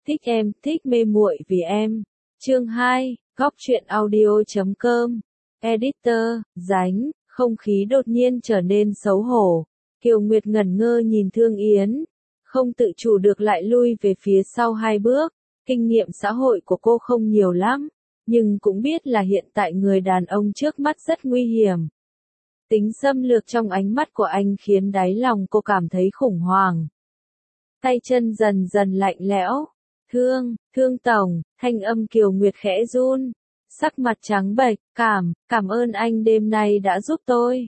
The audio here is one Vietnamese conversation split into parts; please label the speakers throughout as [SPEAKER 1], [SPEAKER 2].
[SPEAKER 1] thích mê muội vì em. Chương 2, góc truyện audio.com. Editor, Dánh, không khí đột nhiên trở nên xấu hổ. Kiều Nguyệt ngẩn ngơ nhìn Thương Yến, không tự chủ được lại lui về phía sau 2 bước. Kinh nghiệm xã hội của cô không nhiều lắm, nhưng cũng biết là hiện tại người đàn ông trước mắt rất nguy hiểm. Tính xâm lược trong ánh mắt của anh khiến đáy lòng cô cảm thấy khủng hoảng. Tay chân dần dần lạnh lẽo. Thương tổng, thanh âm Kiều Nguyệt khẽ run, sắc mặt trắng bệch, cảm ơn anh đêm nay đã giúp tôi.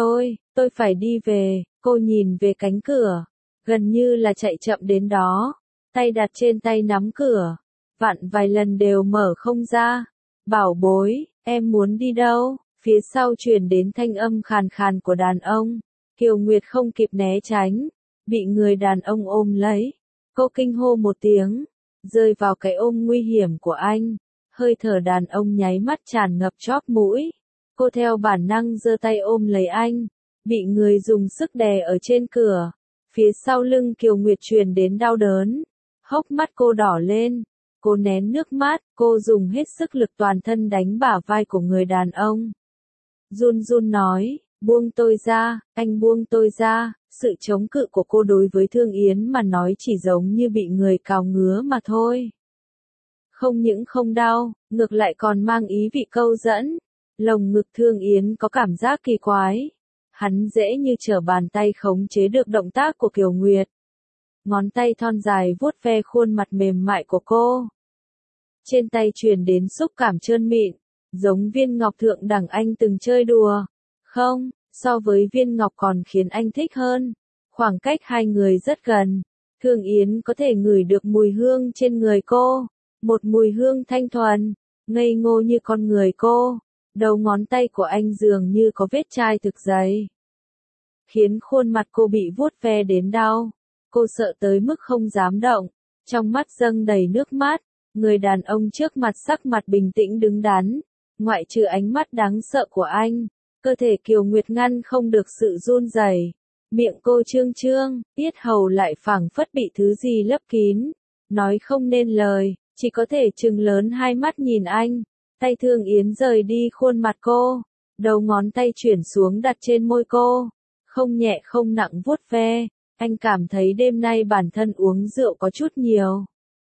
[SPEAKER 1] Tôi phải đi về. Cô nhìn về cánh cửa, gần như là chạy chậm đến đó, tay đặt trên tay nắm cửa, vặn vài lần đều mở không ra. Bảo bối, em muốn đi đâu? Phía sau truyền đến thanh âm khàn khàn của đàn ông. Kiều Nguyệt không kịp né tránh, bị người đàn ông ôm lấy. Cô kinh hô một tiếng, rơi vào cái ôm nguy hiểm của anh. Hơi thở đàn ông nháy mắt tràn ngập chóp mũi. Cô theo bản năng giơ tay ôm lấy anh, bị người dùng sức đè ở trên cửa. Phía sau lưng Kiều Nguyệt truyền đến đau đớn, hốc mắt cô đỏ lên. Cô nén nước mắt, cô dùng hết sức lực toàn thân đánh bả vai của người đàn ông. Run run nói, buông tôi ra, anh buông tôi ra. Sự chống cự của cô đối với Thương Yến mà nói chỉ giống như bị người cào ngứa mà thôi. Không những không đau, ngược lại còn mang ý vị câu dẫn. Lồng ngực Thương Yến có cảm giác kỳ quái. Hắn dễ như trở bàn tay khống chế được động tác của Kiều Nguyệt. Ngón tay thon dài vuốt ve khuôn mặt mềm mại của cô. Trên tay truyền đến xúc cảm trơn mịn, giống viên ngọc thượng đẳng anh từng chơi đùa. Không, so với viên ngọc còn khiến anh thích hơn. Khoảng cách hai người rất gần. Thương Yến có thể ngửi được mùi hương trên người cô. Một mùi hương thanh thuần, ngây ngô như con người cô. Đầu ngón tay của anh dường như có vết chai thực dày, khiến khuôn mặt cô bị vuốt ve đến đau. Cô sợ tới mức không dám động, trong mắt dâng đầy nước mắt. Người đàn ông trước mặt sắc mặt bình tĩnh đứng đắn, ngoại trừ ánh mắt đáng sợ của anh, cơ thể Kiều Nguyệt ngăn không được sự run rẩy. Miệng cô trương trương, yết hầu lại phảng phất bị thứ gì lấp kín, nói không nên lời, chỉ có thể trừng lớn hai mắt nhìn anh. Tay Thương Yến rời đi khuôn mặt cô, đầu ngón tay chuyển xuống đặt trên môi cô, không nhẹ không nặng vuốt ve. Anh cảm thấy đêm nay bản thân uống rượu có chút nhiều.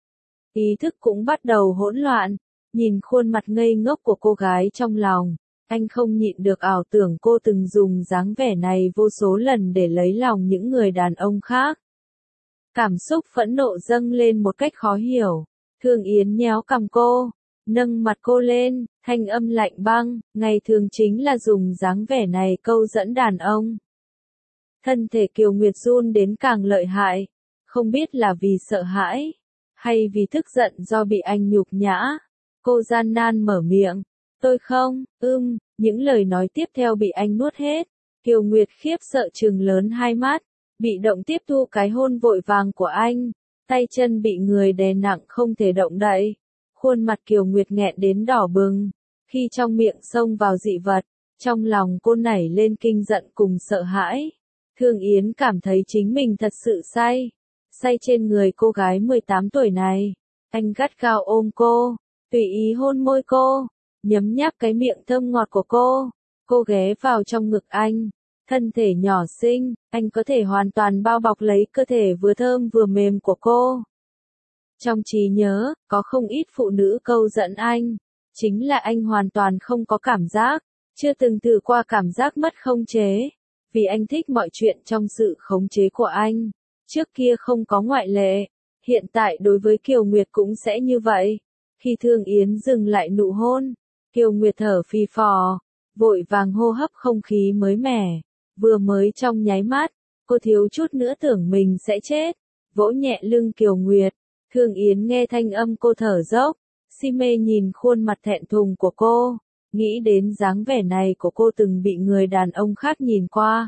[SPEAKER 1] Ý thức cũng bắt đầu hỗn loạn, nhìn khuôn mặt ngây ngốc của cô gái trong lòng, anh không nhịn được ảo tưởng cô từng dùng dáng vẻ này vô số lần để lấy lòng những người đàn ông khác. Cảm xúc phẫn nộ dâng lên một cách khó hiểu. Thương Yến nhéo cằm cô, nâng mặt cô lên, thanh âm lạnh băng, ngày thường chính là dùng dáng vẻ này câu dẫn đàn ông. Thân thể Kiều Nguyệt run đến càng lợi hại, không biết là vì sợ hãi, hay vì tức giận do bị anh nhục nhã. Cô gian nan mở miệng, tôi không, những lời nói tiếp theo bị anh nuốt hết. Kiều Nguyệt khiếp sợ trừng lớn hai mắt, bị động tiếp thu cái hôn vội vàng của anh, tay chân bị người đè nặng không thể động đậy. Khuôn mặt Kiều Nguyệt nghẹn đến đỏ bừng, khi trong miệng xông vào dị vật, trong lòng cô nảy lên kinh giận cùng sợ hãi. Thương Yến cảm thấy chính mình thật sự say trên người cô gái 18 tuổi này. Anh gắt gao ôm cô, tùy ý hôn môi cô, nhấm nháp cái miệng thơm ngọt của cô. Cô ghé vào trong ngực anh, thân thể nhỏ xinh, anh có thể hoàn toàn bao bọc lấy cơ thể vừa thơm vừa mềm của cô. Trong trí nhớ, có không ít phụ nữ câu dẫn anh, chính là anh hoàn toàn không có cảm giác, chưa từng thử qua cảm giác mất khống chế, vì anh thích mọi chuyện trong sự khống chế của anh. Trước kia không có ngoại lệ, hiện tại đối với Kiều Nguyệt cũng sẽ như vậy. Khi Thương Yến dừng lại nụ hôn, Kiều Nguyệt thở phì phò, vội vàng hô hấp không khí mới mẻ, vừa mới trong nháy mắt, cô thiếu chút nữa tưởng mình sẽ chết, vỗ nhẹ lưng Kiều Nguyệt. Thương Yến nghe thanh âm cô thở dốc, si mê nhìn khuôn mặt thẹn thùng của cô, nghĩ đến dáng vẻ này của cô từng bị người đàn ông khác nhìn qua.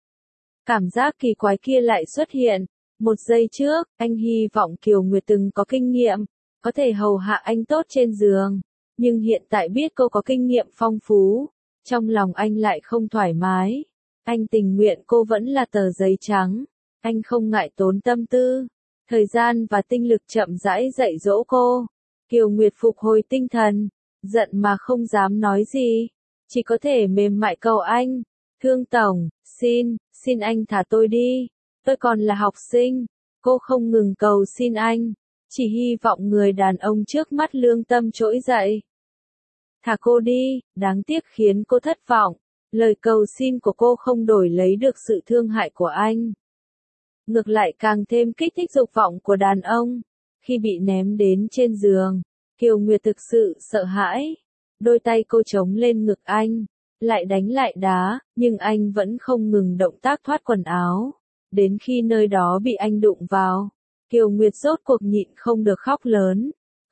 [SPEAKER 1] Cảm giác kỳ quái kia lại xuất hiện. Một giây trước, anh hy vọng Kiều Nguyệt từng có kinh nghiệm, có thể hầu hạ anh tốt trên giường, nhưng hiện tại biết cô có kinh nghiệm phong phú, trong lòng anh lại không thoải mái. Anh tình nguyện cô vẫn là tờ giấy trắng, anh không ngại tốn tâm tư. Thời gian và tinh lực chậm rãi dạy dỗ cô. Kiều Nguyệt phục hồi tinh thần, giận mà không dám nói gì, chỉ có thể mềm mại cầu anh. Thương tổng, xin anh thả tôi đi, tôi còn là học sinh. Cô không ngừng cầu xin anh, chỉ hy vọng người đàn ông trước mắt lương tâm trỗi dậy. Thả cô đi, đáng tiếc khiến cô thất vọng. Lời cầu xin của cô không đổi lấy được sự thương hại của anh. Ngược lại càng thêm kích thích dục vọng của đàn ông. Khi bị ném đến trên giường, Kiều Nguyệt thực sự sợ hãi. Đôi tay cô chống lên ngực anh, lại đánh lại đá, nhưng anh vẫn không ngừng động tác thoát quần áo. Đến khi nơi đó bị anh đụng vào, Kiều Nguyệt rốt cuộc nhịn không được khóc lớn.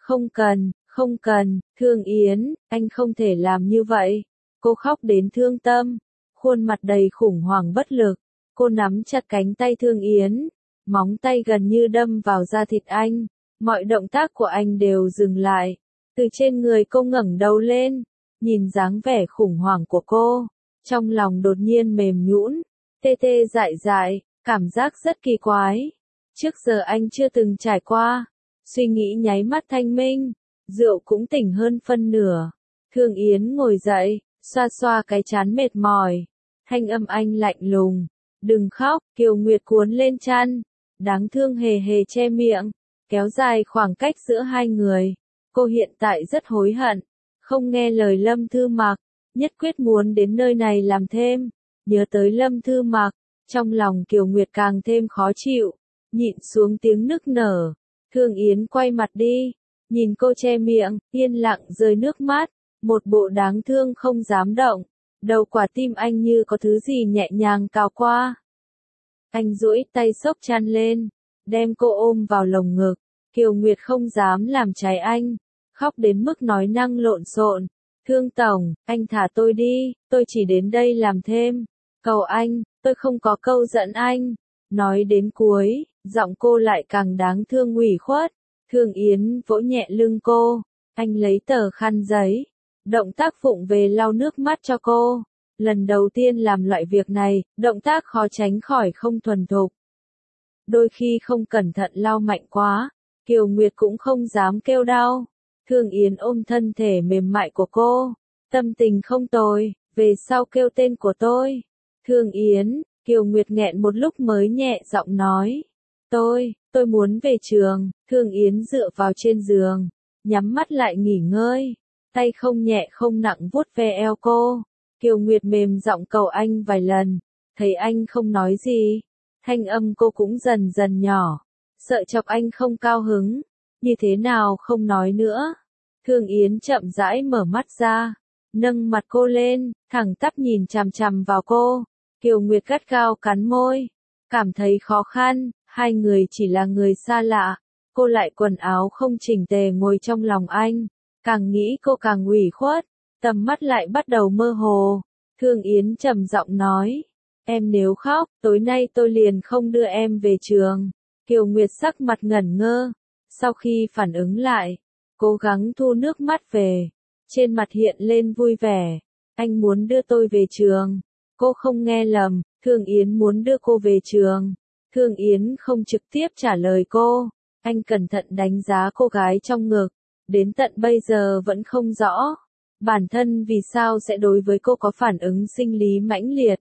[SPEAKER 1] Không cần, Thương Yến, anh không thể làm như vậy. Cô khóc đến thương tâm, khuôn mặt đầy khủng hoảng bất lực. Cô nắm chặt cánh tay Thương Yến, móng tay gần như đâm vào da thịt anh. Mọi động tác của anh đều dừng lại. Từ trên người cô ngẩng đầu lên, nhìn dáng vẻ khủng hoảng của cô. Trong lòng đột nhiên mềm nhũn, tê tê dại dại, cảm giác rất kỳ quái. Trước giờ anh chưa từng trải qua. Suy nghĩ nháy mắt thanh minh, rượu cũng tỉnh hơn phân nửa. Thương Yến ngồi dậy, xoa xoa cái trán mệt mỏi. Thanh âm anh lạnh lùng. Đừng khóc, Kiều Nguyệt cuốn lên chăn. Đáng thương hề hề che miệng, kéo dài khoảng cách giữa hai người. Cô hiện tại rất hối hận, không nghe lời Lâm Thư Mặc, nhất quyết muốn đến nơi này làm thêm. Nhớ tới Lâm Thư Mặc, trong lòng Kiều Nguyệt càng thêm khó chịu, nhịn xuống tiếng nức nở. Thương Yến quay mặt đi, nhìn cô che miệng, yên lặng rơi nước mắt, một bộ đáng thương không dám động. Đầu quả tim anh như có thứ gì nhẹ nhàng cào qua. Anh duỗi tay xốc chăn lên, đem cô ôm vào lồng ngực. Kiều Nguyệt không dám làm trái anh, khóc đến mức nói năng lộn xộn. Thương tổng, anh thả tôi đi, tôi chỉ đến đây làm thêm. Cầu anh, tôi không có câu giận anh. Nói đến cuối, giọng cô lại càng đáng thương ủy khuất. Thương Yến vỗ nhẹ lưng cô, anh lấy tờ khăn giấy, động tác vụng về lau nước mắt cho cô. Lần đầu tiên làm loại việc này, động tác khó tránh khỏi không thuần thục. Đôi khi không cẩn thận lau mạnh quá, Kiều Nguyệt cũng không dám kêu đau. Thương Yến ôm thân thể mềm mại của cô, tâm tình không tồi, về sau kêu tên của tôi. Thương Yến, Kiều Nguyệt nghẹn một lúc mới nhẹ giọng nói. Tôi muốn về trường. Thương Yến dựa vào trên giường, nhắm mắt lại nghỉ ngơi, tay không nhẹ không nặng vuốt ve eo cô. Kiều Nguyệt mềm giọng cầu anh vài lần, thấy anh không nói gì, thanh âm cô cũng dần dần nhỏ, sợ chọc anh không cao hứng, như thế nào không nói nữa. Thương Yến chậm rãi mở mắt ra, nâng mặt cô lên, thẳng tắp nhìn chằm chằm vào cô. Kiều Nguyệt gắt gao cắn môi, cảm thấy khó khăn, hai người chỉ là người xa lạ. Cô lại quần áo không chỉnh tề ngồi trong lòng anh, càng nghĩ cô càng ủy khuất, tầm mắt lại bắt đầu mơ hồ. Thương Yến trầm giọng nói, em nếu khóc, tối nay tôi liền không đưa em về trường. Kiều Nguyệt sắc mặt ngẩn ngơ, sau khi phản ứng lại, cố gắng thu nước mắt về, trên mặt hiện lên vui vẻ. Anh muốn đưa tôi về trường. Cô không nghe lầm, Thương Yến muốn đưa cô về trường. Thương Yến không trực tiếp trả lời cô, anh cẩn thận đánh giá cô gái trong ngực, đến tận bây giờ vẫn không rõ, bản thân vì sao sẽ đối với cô có phản ứng sinh lý mãnh liệt.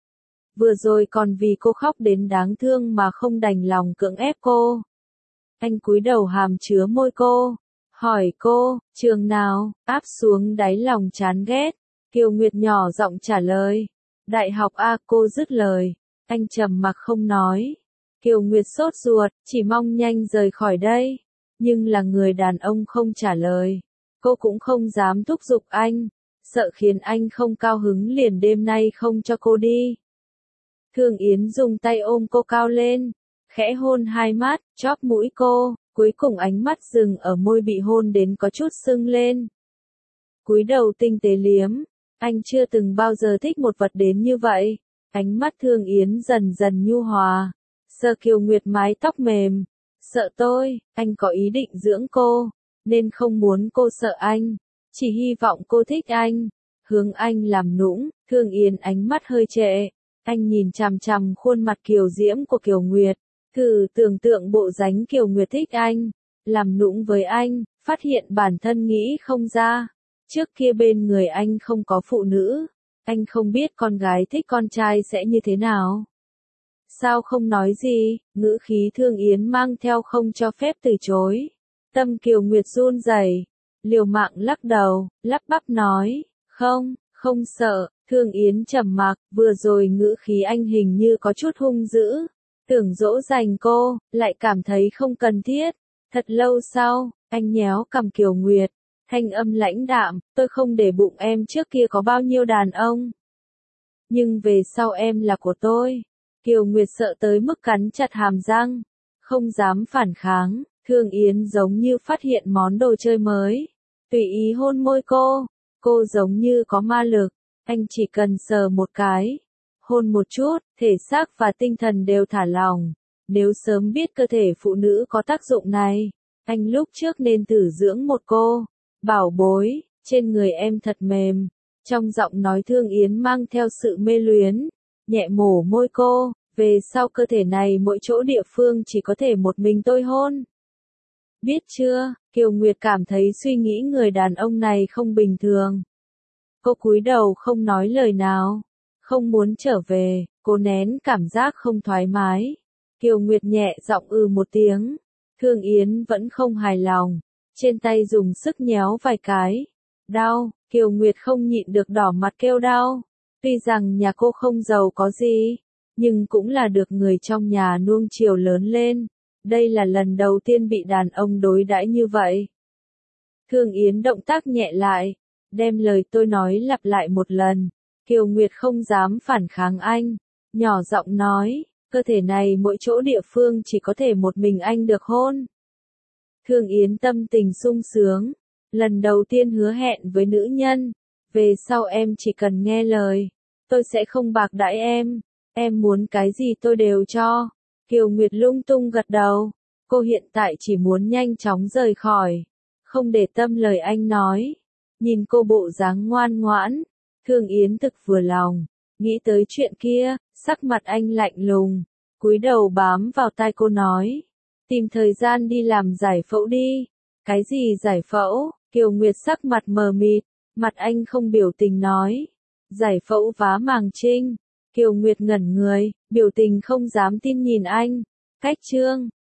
[SPEAKER 1] Vừa rồi còn vì cô khóc đến đáng thương mà không đành lòng cưỡng ép cô. Anh cúi đầu hàm chứa môi cô, hỏi cô, trường nào, áp xuống đáy lòng chán ghét. Kiều Nguyệt nhỏ giọng trả lời, đại học A. Cô dứt lời, anh trầm mặc không nói. Kiều Nguyệt sốt ruột, chỉ mong nhanh rời khỏi đây, nhưng là người đàn ông không trả lời. Cô cũng không dám thúc giục anh, sợ khiến anh không cao hứng liền đêm nay không cho cô đi. Thương Yến dùng tay ôm cô cao lên, khẽ hôn hai mắt, chóp mũi cô, cuối cùng ánh mắt dừng ở môi bị hôn đến có chút sưng lên. Cúi đầu tinh tế liếm, anh chưa từng bao giờ thích một vật đến như vậy. Ánh mắt Thương Yến dần dần nhu hòa, sờ Kiều Nguyệt mái tóc mềm. Sợ tôi, anh có ý định dưỡng cô, nên không muốn cô sợ anh, chỉ hy vọng cô thích anh, hướng anh làm nũng. Thương Yến ánh mắt hơi trệ, anh nhìn chằm chằm khuôn mặt kiều diễm của Kiều Nguyệt, Thử tưởng tượng bộ dáng Kiều Nguyệt thích anh, làm nũng với anh, phát hiện bản thân nghĩ không ra. Trước kia bên người anh không có phụ nữ, anh không biết con gái thích con trai sẽ như thế nào. Sao không nói gì, ngữ khí Thương Yến mang theo không cho phép từ chối. Tâm Kiều Nguyệt run rẩy, liều mạng lắc đầu, lắp bắp nói, không sợ. Thương Yến trầm mặc, vừa rồi ngữ khí anh hình như có chút hung dữ. Tưởng dỗ dành cô, lại cảm thấy không cần thiết. Thật lâu sau, anh nhéo cằm Kiều Nguyệt, thanh âm lãnh đạm, tôi không để bụng em trước kia có bao nhiêu đàn ông. Nhưng về sau em là của tôi. Kiều Nguyệt sợ tới mức cắn chặt hàm răng, không dám phản kháng. Thương Yến giống như phát hiện món đồ chơi mới, tùy ý hôn môi cô giống như có ma lực, anh chỉ cần sờ một cái, hôn một chút, thể xác và tinh thần đều thả lỏng. Nếu sớm biết cơ thể phụ nữ có tác dụng này, anh lúc trước nên thử dưỡng một cô. Bảo bối, trên người em thật mềm. Trong giọng nói Thương Yến mang theo sự mê luyến, nhẹ mổ môi cô, về sau cơ thể này mỗi chỗ địa phương chỉ có thể một mình tôi hôn. Biết chưa, Kiều Nguyệt cảm thấy suy nghĩ người đàn ông này không bình thường. Cô cúi đầu không nói lời nào, không muốn trở về, cô nén cảm giác không thoải mái. Kiều Nguyệt nhẹ giọng một tiếng, Thương Yến vẫn không hài lòng, trên tay dùng sức nhéo vài cái. Đau, Kiều Nguyệt không nhịn được đỏ mặt kêu đau. Tuy rằng nhà cô không giàu có gì, nhưng cũng là được người trong nhà nuông chiều lớn lên. Đây là lần đầu tiên bị đàn ông đối đãi như vậy. Thương Yến động tác nhẹ lại, đem lời tôi nói lặp lại một lần. Kiều Nguyệt không dám phản kháng anh, nhỏ giọng nói, cơ thể này mỗi chỗ địa phương chỉ có thể một mình anh được hôn. Thương Yến tâm tình sung sướng, lần đầu tiên hứa hẹn với nữ nhân, về sau em chỉ cần nghe lời, tôi sẽ không bạc đãi em muốn cái gì tôi đều cho. Kiều Nguyệt lung tung gật đầu, cô hiện tại chỉ muốn nhanh chóng rời khỏi, không để tâm lời anh nói. Nhìn cô bộ dáng ngoan ngoãn, Thương Yến thực vừa lòng, nghĩ tới chuyện kia, sắc mặt anh lạnh lùng, cúi đầu bám vào tai cô nói, tìm thời gian đi làm giải phẫu đi. Cái gì giải phẫu? Kiều Nguyệt sắc mặt mờ mịt, mặt anh không biểu tình nói, giải phẫu vá màng trinh. Kiều Nguyệt ngẩn người, biểu tình không dám tin nhìn anh. Cách chương